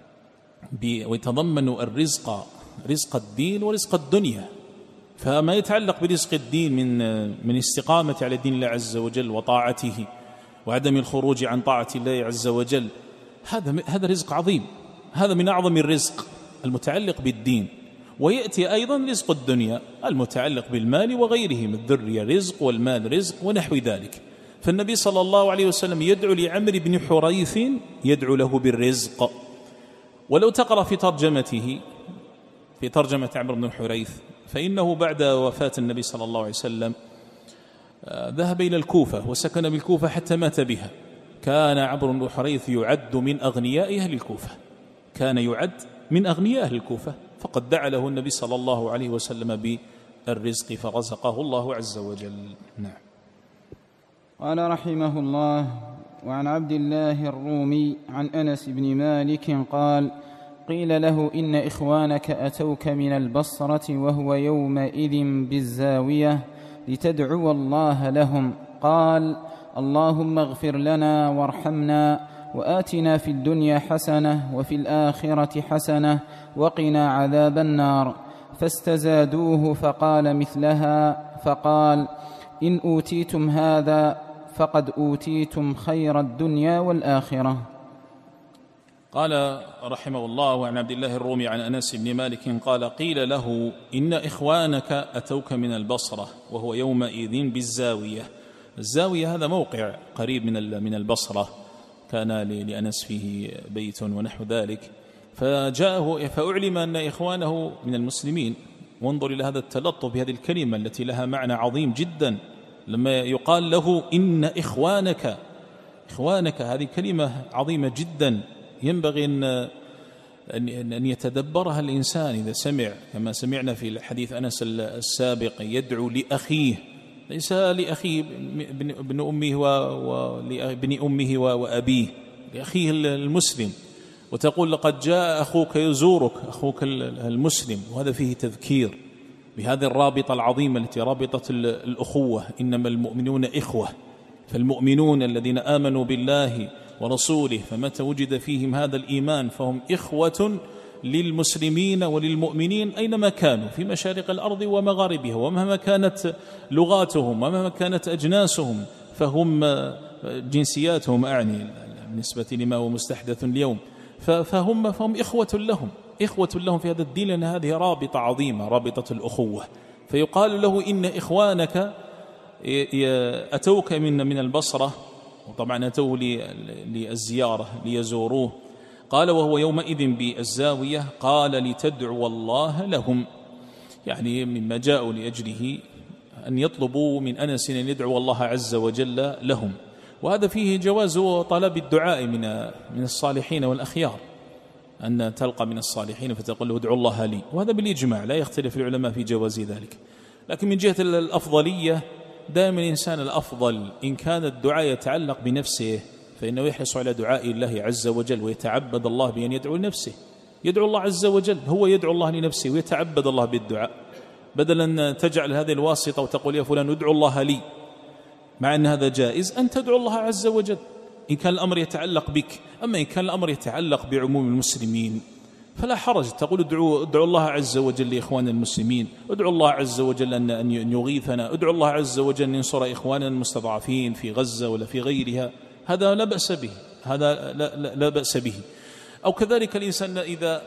ويتضمن الرزق، رزق الدين ورزق الدنيا. فما يتعلق برزق الدين من من استقامة على دين الله عز وجل وطاعته وعدم الخروج عن طاعة الله عز وجل، هذا هذا رزق عظيم، هذا من أعظم الرزق المتعلق بالدين. ويأتي أيضا رزق الدنيا المتعلق بالمال وغيره، من الذرية رزق والمال رزق ونحو ذلك. فالنبي صلى الله عليه وسلم يدعو لعمرو بن حريث، يدعو له بالرزق. ولو تقرأ في ترجمته في ترجمة عمرو بن حريث فإنه بعد وفاة النبي صلى الله عليه وسلم ذهب إلى الكوفة وسكن بالكوفة حتى مات بها. كان عمرو بن حريث يعد من أغنياء أهل الكوفة، كان يعد من أغنياء أهل الكوفة، فقد دعا له النبي صلى الله عليه وسلم بالرزق فرزقه الله عز وجل. نعم. قال رحمه الله: وعن عبد الله الرومي عن أنس بن مالك قال: قيل له إن إخوانك أتوك من البصرة وهو يومئذ بالزاوية لتدعو الله لهم، قال: اللهم اغفر لنا وارحمنا وآتنا في الدنيا حسنة وفي الآخرة حسنة وقنا عذاب النار. فاستزادوه فقال مثلها، فقال: إن أوتيتم هذا فقد أوتيتم خير الدنيا والآخرة. قال رحمه الله: وعن عبد الله الرومي عن أنس بن مالك قال: قيل له: إن إخوانك أتوك من البصرة وهو يومئذ بالزاوية. الزاوية هذا موقع قريب من من البصرة، كان لأنس فيه بيت ونحو ذلك، فجاءه فأعلم أن إخوانه من المسلمين. وانظر إلى هذا التلطف بهذه الكلمة التي لها معنى عظيم جدا، لما يقال له إن إخوانك إخوانك هذه كلمة عظيمة جدا، ينبغي أن أن يتدبرها الإنسان إذا سمع، كما سمعنا في الحديث أنس السابق: يدعو لأخيه، ليس لأخيه ابن أمه وابن أمه وأبيه، لأخيه المسلم، وتقول: لقد جاء أخوك يزورك، أخوك المسلم. وهذا فيه تذكير بهذه الرابطة العظيمة التي رابطة الأخوة، إنما المؤمنون إخوة. فالمؤمنون الذين آمنوا بالله ورسوله فمتى وجد فيهم هذا الإيمان فهم إخوة للمسلمين وللمؤمنين أينما كانوا في مشارق الأرض ومغاربها، ومهما كانت لغاتهم ومهما كانت أجناسهم، فهم جنسياتهم أعني بالنسبة لما هو مستحدث اليوم، فهم فهم إخوة لهم إخوة لهم في هذا الدين، لأن هذه رابطة عظيمة، رابطة الأخوة. فيقال له: إن إخوانك أتوك من من البصرة، وطبعا أتوه للزيارة ليزوروه. قال: وهو يومئذ بالزاوية. قال: لتدعو الله لهم، يعني مما جاءوا لأجله أن يطلبوا من أنس أن يدعو الله عز وجل لهم. وهذا فيه جواز طلب الدعاء من من الصالحين والأخيار، أن تلقى من الصالحين فتقول له: ادعو الله لي، وهذا بالإجماع لا يختلف العلماء في جواز ذلك. لكن من جهة الأفضلية دائما الإنسان الأفضل إن كان الدعاء يتعلق بنفسه فإنه يحرص على دعاء الله عز وجل، ويتعبد الله بأن يدعو لنفسه، يدعو الله عز وجل، هو يدعو الله لنفسه ويتعبد الله بالدعاء، بدلا أن تجعل هذه الواسطة وتقول: يا فلان ادعو الله لي، مع أن هذا جائز أن تدعو الله عز وجل إن كان الأمر يتعلق بك. أما إن كان الأمر يتعلق بعموم المسلمين فلا حرج، تقول: ادعو, ادعو الله عز وجل لإخوان المسلمين، ادعو الله عز وجل أن يغيثنا، ادعو الله عز وجل أن ينصر إخواننا المستضعفين في غزة ولا في غيرها، هذا لا بأس به، هذا لا, لا, لا بأس به. أو كذلك الإنسان إذا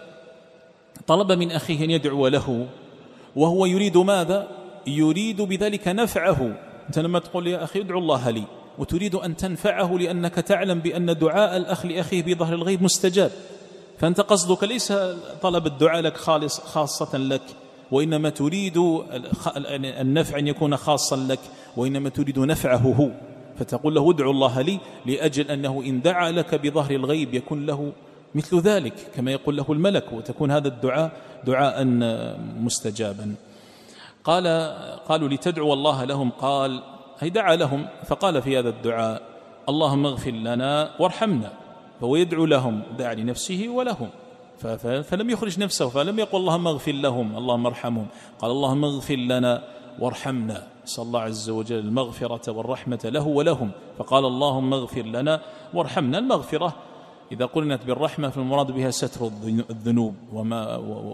طلب من أخيه أن يدعو له وهو يريد ماذا؟ يريد بذلك نفعه. أنت لما تقول: يا أخي ادعو الله لي، وتريد أن تنفعه لأنك تعلم بأن دعاء الأخ لأخيه بظهر الغيب مستجاب، فأنت قصدك ليس طلب الدعاء لك خالص خاصة لك، وإنما تريد النفع أن يكون خاصا لك، وإنما تريد نفعه هو، فتقول له: ادعو الله لي، لأجل أنه إن دعا لك بظهر الغيب يكون له مثل ذلك كما يقول له الملك، وتكون هذا الدعاء دعاء مستجابا. قال قالوا: لتدعو الله لهم. قال: هي دعا لهم، فقال في هذا الدعاء: اللهم اغفر لنا وارحمنا. فهو يدعو لهم، دعا لنفسه ولهم، فلم يخرج نفسه، فلم يقل اللهم اغفر لهم اللهم ارحمهم، قال: اللهم اغفر لنا وارحمنا، صلى الله عز وجل المغفرة والرحمة له ولهم، فقال: اللهم اغفر لنا وارحمنا. المغفرة إذا قلنت بالرحمة فالمراد بها ستر الذنوب وما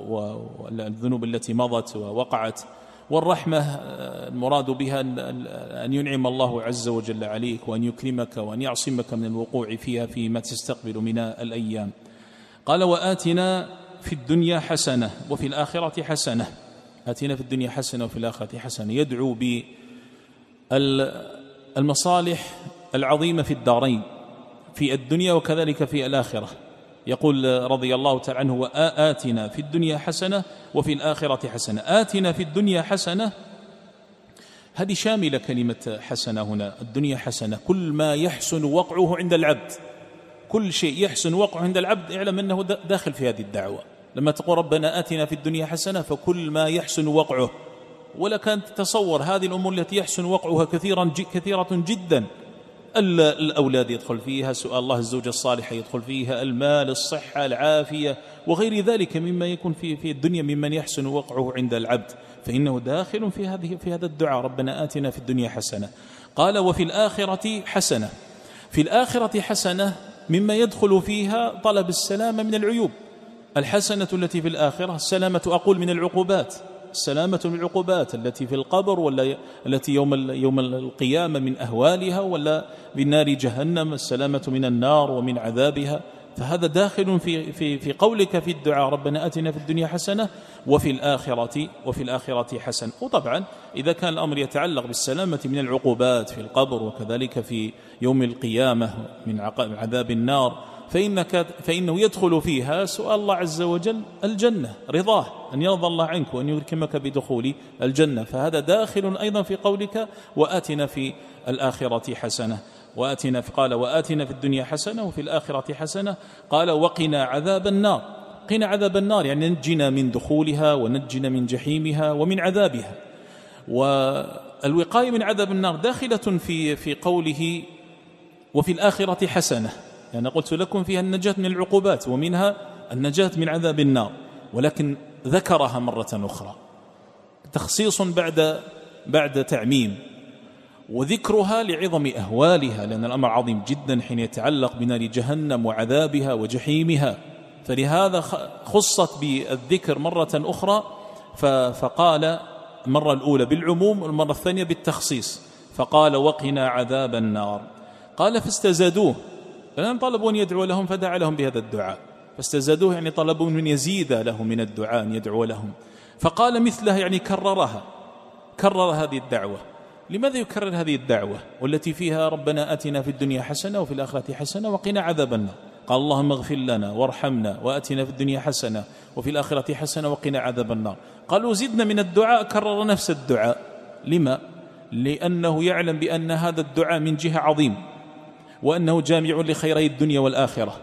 والذنوب التي مضت ووقعت، والرحمة المراد بها أن ينعم الله عز وجل عليك وأن يكرمك وأن يعصمك من الوقوع فيها فيما تستقبل من الأيام. قال: وآتنا في الدنيا حسنة وفي الآخرة حسنة. آتنا في الدنيا حسنة وفي الآخرة حسنة، يدعو بالمصالح العظيمة في الدارين، في الدنيا وكذلك في الآخرة. يقول رضي الله تعالى عنه: وآتنا في الدنيا حسنة وفي الآخرة حسنة. آتنا في الدنيا حسنة هذه شاملة كلمة حسنة هنا، الدنيا حسنة، كل ما يحسن وقعه عند العبد، كل شيء يحسن وقعه عند العبد اعلم أنه داخل في هذه الدعوة. لما تقول ربنا آتنا في الدنيا حسنة فكل ما يحسن وقعه، ولا كانت تتصور هذه الأمور التي يحسن وقعها كثيرا كثيرة جدا، الأولاد يدخل فيها، سؤال الله الزوجة الصالحة يدخل فيها، المال، الصحة، العافية، وغير ذلك مما يكون في في الدنيا ممن يحسن وقعه عند العبد، فإنه داخل في هذه في هذا الدعاء: ربنا آتنا في الدنيا حسنة. قال: وفي الآخرة حسنة. في الآخرة حسنة مما يدخل فيها طلب السلامة من العيوب، الحسنة التي في الآخرة السلامة أقول من العقوبات، السلامة من العقوبات التي في القبر ولا التي يوم يوم القيامة من أهوالها، ولا بالنار جهنم السلامة من النار ومن عذابها. فهذا داخل في في في قولك في الدعاء ربنا آتنا في الدنيا حسنة وفي الآخرة وفي الآخرة حسنة. وطبعا إذا كان الأمر يتعلق بالسلامة من العقوبات في القبر وكذلك في يوم القيامة من عذاب النار فإنك فإنه يدخل فيها سؤال الله عز وجل الجنة، رضاه، أن يرضى الله عنك وأن يكرمك بدخول الجنة. فهذا داخل أيضا في قولك وآتنا في الآخرة حسنة. وآتنا قال وآتنا في الدنيا حسنة وفي الآخرة حسنة. قال وقنا عذاب النار. قنا عذاب النار يعني نجنا من دخولها ونجنا من جحيمها ومن عذابها. والوقاية من عذاب النار داخلة في في قوله وفي الآخرة حسنة، يعني قلت لكم فيها النجاة من العقوبات ومنها النجاة من عذاب النار، ولكن ذكرها مرة أخرى تخصيص بعد بعد تعميم، وذكرها لعظم أهوالها، لأن الأمر عظيم جدا حين يتعلق بنار جهنم وعذابها وجحيمها، فلهذا خصت بالذكر مرة أخرى. فقال المرة الأولى بالعموم والمرة الثانية بالتخصيص، فقال وقنا عذاب النار. قال فاستزادوه، فلم طلبوا أن يدعو لهم فدعا لهم بهذا الدعاء، فاستزادوه يعني طلبوا من يزيد له من الدعاء أن يدعو لهم. فقال مثله يعني كررها، كرر هذه الدعوة. لماذا يكرر هذه الدعوة والتي فيها ربنا آتنا في الدنيا حسنة وفي الآخرة حسنة وقنا عذاب النار؟ قال اللهم اغفر لنا وارحمنا وآتنا في الدنيا حسنة وفي الآخرة حسنة وقنا عذاب النار. قالوا زدنا من الدعاء، كرر نفس الدعاء. لما؟ لأنه يعلم بأن هذا الدعاء من جهة عظيم، وأنه جامع لخيري الدنيا والآخرة،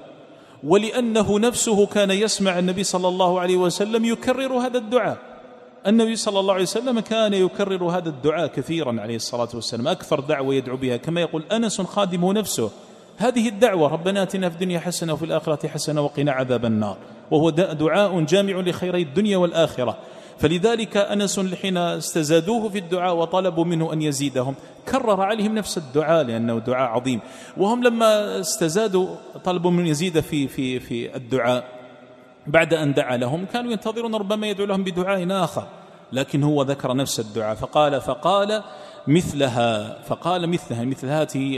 ولأنه نفسه كان يسمع النبي صلى الله عليه وسلم يكرر هذا الدعاء. النبي صلى الله عليه وسلم كان يكرر هذا الدعاء كثيرا عليه الصلاة والسلام، أكثر دعوة يدعو بها، كما يقول أنس خادمه نفسه هذه الدعوة ربنا آتنا في الدنيا حسنة وفي الآخرة حسنة وقنا عذاب النار، وهو دعاء جامع لخيري الدنيا والآخرة. فلذلك أنس حين استزادوه في الدعاء وطلبوا منه أن يزيدهم كرر عليهم نفس الدعاء لأنه دعاء عظيم. وهم لما استزادوا طلبوا من يزيد في في في الدعاء بعد أن دعا لهم كانوا ينتظرون ربما يدعو لهم بدعاء آخر، لكن هو ذكر نفس الدعاء فقال فقال مثلها فقال مثلها مثل هذه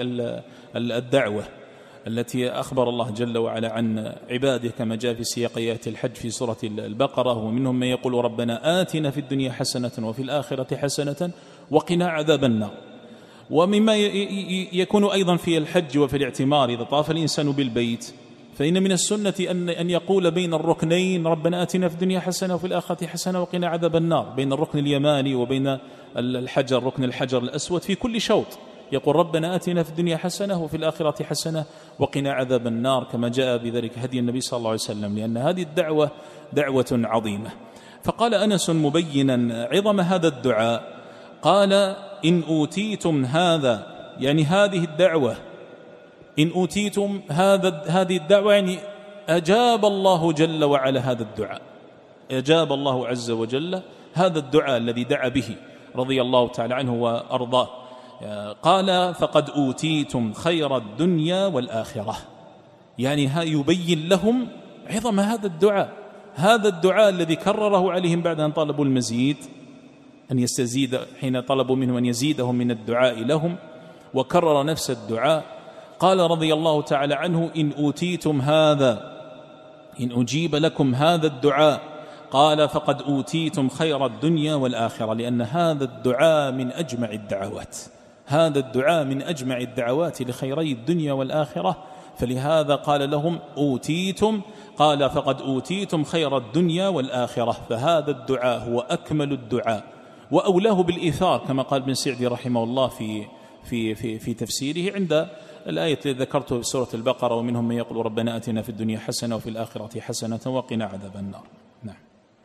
الدعوة التي أخبر الله جل وعلا عن عباده كما جاء في سياق آيات الحج في سورة البقرة، ومنهم من يقول ربنا آتنا في الدنيا حسنة وفي الآخرة حسنة وقنا عذاب النار. ومما يكون أيضا في الحج وفي الاعتمار إذا طاف الإنسان بالبيت فإن من السنة أن أن يقول بين الركنين ربنا آتنا في الدنيا حسنة وفي الآخرة حسنة وقنا عذاب النار، بين الركن اليماني وبين الحجر ركن الحجر الأسود في كل شوط يقول ربنا آتنا في الدنيا حسنة وفي الآخرة حسنة وقنا عذاب النار، كما جاء بذلك هدي النبي صلى الله عليه وسلم، لأن هذه الدعوة دعوة عظيمة. فقال أنس مبينا عظم هذا الدعاء قال إن أوتيتم هذا، يعني هذه الدعوة، إن أوتيتم هذا هذه الدعوة يعني أجاب الله جل وعلا هذا الدعاء، أجاب الله عز وجل هذا الدعاء الذي دعا به رضي الله تعالى عنه وأرضاه. قال فقد أوتيتم خير الدنيا والآخرة، يعني يبين لهم عظم هذا الدعاء، هذا الدعاء الذي كرره عليهم بعد أن طلبوا المزيد، أن يستزيد حين طلبوا منه أن يزيدهم من الدعاء لهم، وكرر نفس الدعاء. قال رضي الله تعالى عنه إن أوتيتم هذا، إن أجيب لكم هذا الدعاء، قال فقد أوتيتم خير الدنيا والآخرة، لأن هذا الدعاء من أجمع الدعوات، هذا الدعاء من أجمع الدعوات لخيري الدنيا والآخرة، فلهذا قال لهم أوتيتم، قال فقد أوتيتم خير الدنيا والآخرة، فهذا الدعاء هو أكمل الدعاء وأولاه بالإيثار كما قال ابن سعدي رحمه الله في في في في تفسيره عند الآية التي ذكرتها في سورة البقرة ومنهم من يقول ربنا آتنا في الدنيا حسنة وفي الآخرة حسنة وقنا عذاب النار. نعم.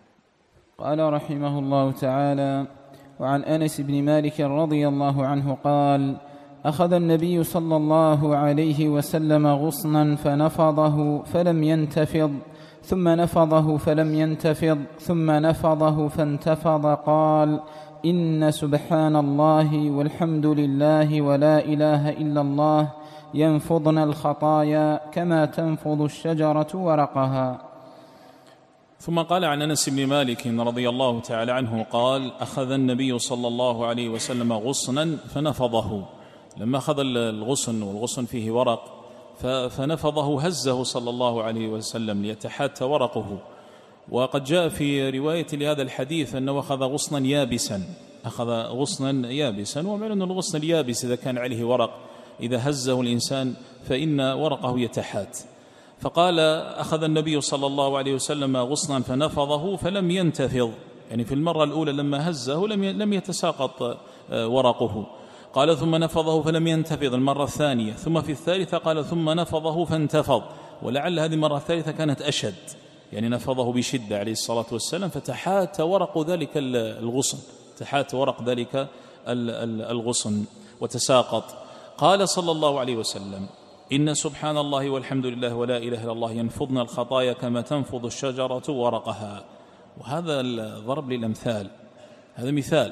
قال رحمه الله تعالى: وعن أنس بن مالك رضي الله عنه قال: أخذ النبي صلى الله عليه وسلم غصنا فنفضه فلم ينتفض، ثم نفضه فلم ينتفض، ثم نفضه فانتفض، قال: إن سبحان الله والحمد لله ولا إله إلا الله ينفضن الخطايا كما تنفض الشجرة ورقها. ثم قال عن أنس بن مالك رضي الله تعالى عنه قال: أخذ النبي صلى الله عليه وسلم غصنا فنفضه. لما أخذ الغصن، والغصن فيه ورق، فنفضه هزه صلى الله عليه وسلم ليتحات ورقه. وقد جاء في رواية لهذا الحديث أنه أخذ غصنا يابسا، أخذ غصنا يابسا، ومعنى أن الغصن اليابس إذا كان عليه ورق إذا هزه الإنسان فإن ورقه يتحات. فقال: أخذ النبي صلى الله عليه وسلم غصنا فنفضه فلم ينتفض، يعني في المرة الأولى لما هزه لم يتساقط ورقه. قال: ثم نفضه فلم ينتفض المرة الثانية، ثم في الثالثة قال: ثم نفضه فانتفض. ولعل هذه المرة الثالثة كانت أشد، يعني نفضه بشدة عليه الصلاة والسلام، فتحات ورق ذلك الغصن، تحات ورق ذلك الغصن وتساقط. قال صلى الله عليه وسلم: إن سبحان الله والحمد لله ولا إله إلا الله ينفضن الخطايا كما تنفض الشجرة ورقها. وهذا الضرب للأمثال، هذا مثال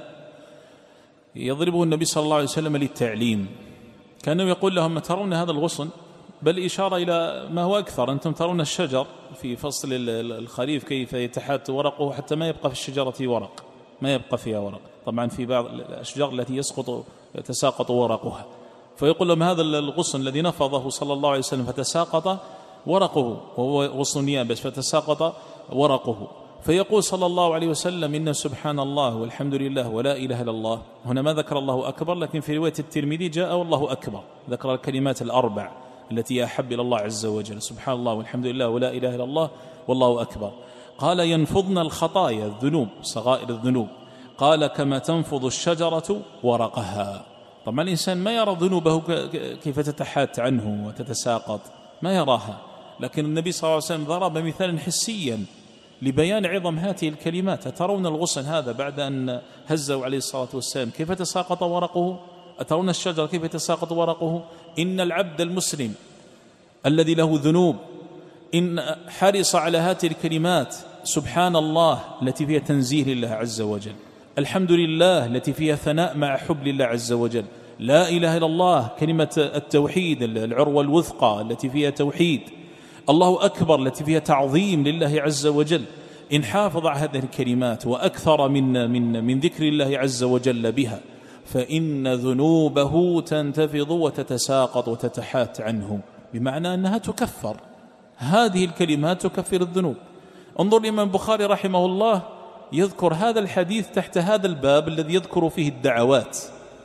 يضربه النبي صلى الله عليه وسلم للتعليم. كانه يقول لهم: ترون هذا الغصن؟ بل إشارة إلى ما هو أكثر، أنتم ترون الشجر في فصل الخريف كيف يتحات ورقه حتى ما يبقى في الشجرة ورق، ما يبقى فيها ورق. طبعا في بعض الأشجار التي يسقط يتساقط ورقها، فيقول لهم: هذا الغصن الذي نفضه صلى الله عليه وسلم فتساقط ورقه، وهو غصن يابس فتساقط ورقه. فيقول صلى الله عليه وسلم: إن سبحان الله والحمد لله ولا إله إلا الله. هنا ما ذكر الله أكبر، لكن في رواية الترمذي جاء والله أكبر، ذكر الكلمات الأربع التي أحب إلى الله عز وجل: سبحان الله والحمد لله ولا إله إلا الله والله أكبر. قال: ينفضن الخطايا، الذنوب، صغائر الذنوب. قال: كما تنفض الشجرة ورقها. طبعا الإنسان ما يرى ذنوبه كيف تتحات عنه وتتساقط، ما يراها، لكن النبي صلى الله عليه وسلم ضرب مثالا حسيا لبيان عظم هذه الكلمات. أترون الغصن هذا بعد أن هزوا عليه الصلاة والسلام كيف تساقط ورقه؟ أترون الشجر كيف تساقط ورقه؟ إن العبد المسلم الذي له ذنوب إن حرص على هذه الكلمات: سبحان الله التي فيها تنزيه لله عز وجل، الحمد لله التي فيها ثناء مع حب لله عز وجل، لا إله إلا الله كلمة التوحيد العروة الوثقى التي فيها توحيد، الله أكبر التي فيها تعظيم لله عز وجل. إن حافظ على هذه الكلمات وأكثر من, من, من ذكر الله عز وجل بها فإن ذنوبه تنتفض وتتساقط وتتحات عنه، بمعنى أنها تكفر، هذه الكلمات تكفر الذنوب. انظر الإمام البخاري رحمه الله يذكر هذا الحديث تحت هذا الباب الذي يذكر فيه الدعوات.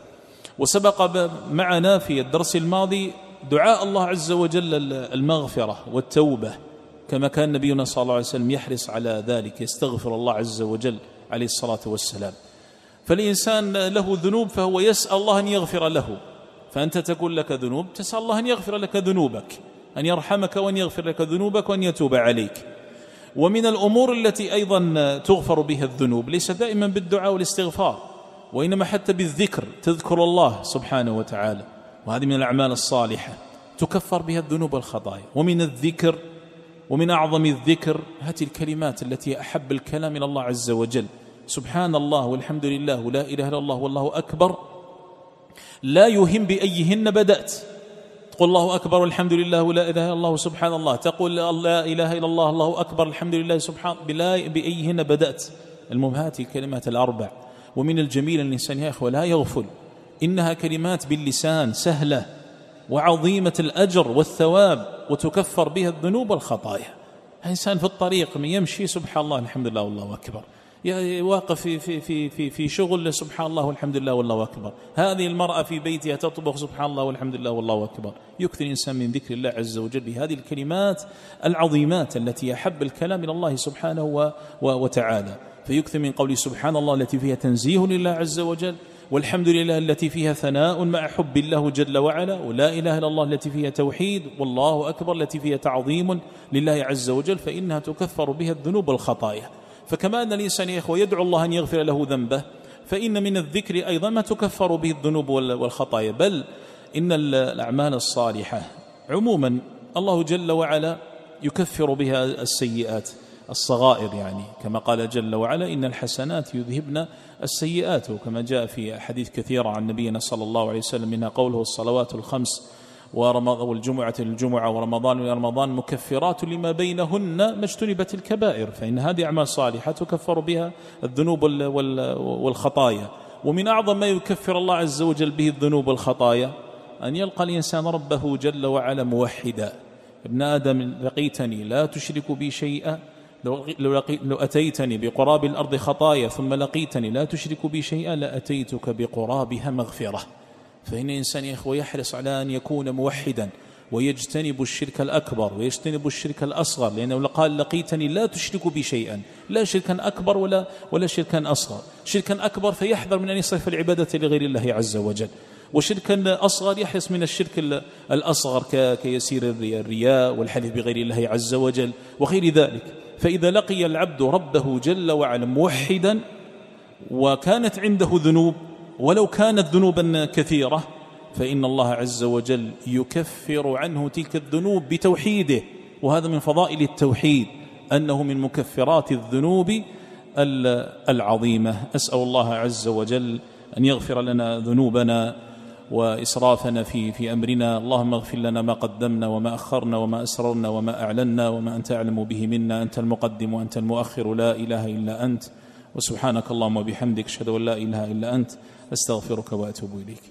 وسبق معنا في الدرس الماضي دعاء الله عز وجل المغفرة والتوبة، كما كان نبينا صلى الله عليه وسلم يحرص على ذلك، يستغفر الله عز وجل عليه الصلاة والسلام. فالإنسان له ذنوب فهو يسأل الله أن يغفر له، فأنت تقول لك ذنوب تسأل الله أن يغفر لك ذنوبك، أن يرحمك وأن يغفر لك ذنوبك وأن يتوب عليك. ومن الأمور التي أيضا تغفر بها الذنوب ليس دائما بالدعاء والاستغفار، وإنما حتى بالذكر، تذكر الله سبحانه وتعالى، وهذه من الأعمال الصالحة تكفر بها الذنوب والخطايا. ومن الذكر ومن أعظم الذكر هذه الكلمات التي أحب الكلام إلى الله عز وجل: سبحان الله والحمد لله ولا إله إلا الله والله أكبر، لا يهم بأيهن بدأت. تقول الله أكبر والحمد لله ولا إله إلا الله سبحان الله، تقول لا إله إلا الله الله أكبر الحمد لله سبحان بلا بأيهن بدأت. المهم هذه الكلمات الأربع. ومن الجميل أن الإنسان يا إخوة لا يغفل، إنها كلمات باللسان سهلة وعظيمة الأجر والثواب، وتكفر بها الذنوب والخطايا. إنسان في الطريق يمشي سبحان الله الحمد لله والله أكبر، واقف في في في في في شغل سبحان الله والحمد لله والله أكبر، هذه المرأة في بيتها تطبخ سبحان الله والحمد لله والله أكبر. يكثر الإنسان من ذكر الله عز وجل بهذه الكلمات العظيمات التي يحب الكلام إلى الله سبحانه وتعالى، فيكثر من قول سبحان الله التي فيها تنزيه لله عز وجل، والحمد لله التي فيها ثناء مع حب الله جل وعلا، ولا إله إلا الله التي فيها توحيد، والله أكبر التي فيها تعظيم لله عز وجل، فإنها تكفر بها الذنوب والخطايا. فكما أن الإنسان يا إخوة يدعو الله أن يغفر له ذنبه، فإن من الذكر أيضا ما تكفر به الذنوب والخطايا. بل إن الأعمال الصالحة عموما الله جل وعلا يكفر بها السيئات الصغائر، يعني كما قال جل وعلا: إن الحسنات يذهبن السيئات، وكما جاء في حديث كثيرة عن نبينا صلى الله عليه وسلم منها قوله: الصلوات الخمس والجمعة للجمعة ورمضان إلى رمضان مكفرات لما بينهن ما اجتنبت الكبائر، فإن هذه أعمال صالحة تكفر بها الذنوب والخطايا. ومن أعظم ما يكفر الله عز وجل به الذنوب والخطايا أن يلقى الإنسان ربه جل وعلا موحدا. ابن آدم لقيتني لا تشرك بي شيئا، لو, لو, لو أتيتني بقراب الأرض خطايا ثم لقيتني لا تشرك بي شيئا لأتيتك بقرابها مغفرة. فإن الإنسان يا إخوة يحرص على أن يكون موحدا ويجتنب الشرك الأكبر ويجتنب الشرك الأصغر، لأنه قال لقيتني لا تشرك بي شيئا، لا شركا أكبر ولا, ولا شركا أصغر. شركا أكبر فيحذر من أن يصرف العبادة لغير الله عز وجل، وشركا أصغر يحرص من الشرك الأصغر كيسير الرياء والحلف بغير الله عز وجل وغير ذلك. فإذا لقي العبد ربه جل وعلا موحدا وكانت عنده ذنوب ولو كانت ذنوبا كثيرة، فإن الله عز وجل يكفر عنه تلك الذنوب بتوحيده. وهذا من فضائل التوحيد أنه من مكفرات الذنوب العظيمة. أسأل الله عز وجل أن يغفر لنا ذنوبنا وإسرافنا في, في أمرنا. اللهم اغفر لنا ما قدمنا وما أخرنا وما أسررنا وما أعلنا وما أنت أعلم به منا، أنت المقدم وأنت المؤخر، لا إله إلا أنت. وسبحانك اللهم وبحمدك أشهد أن لا إله إلا أنت، أستغفرك وأتوب إليك.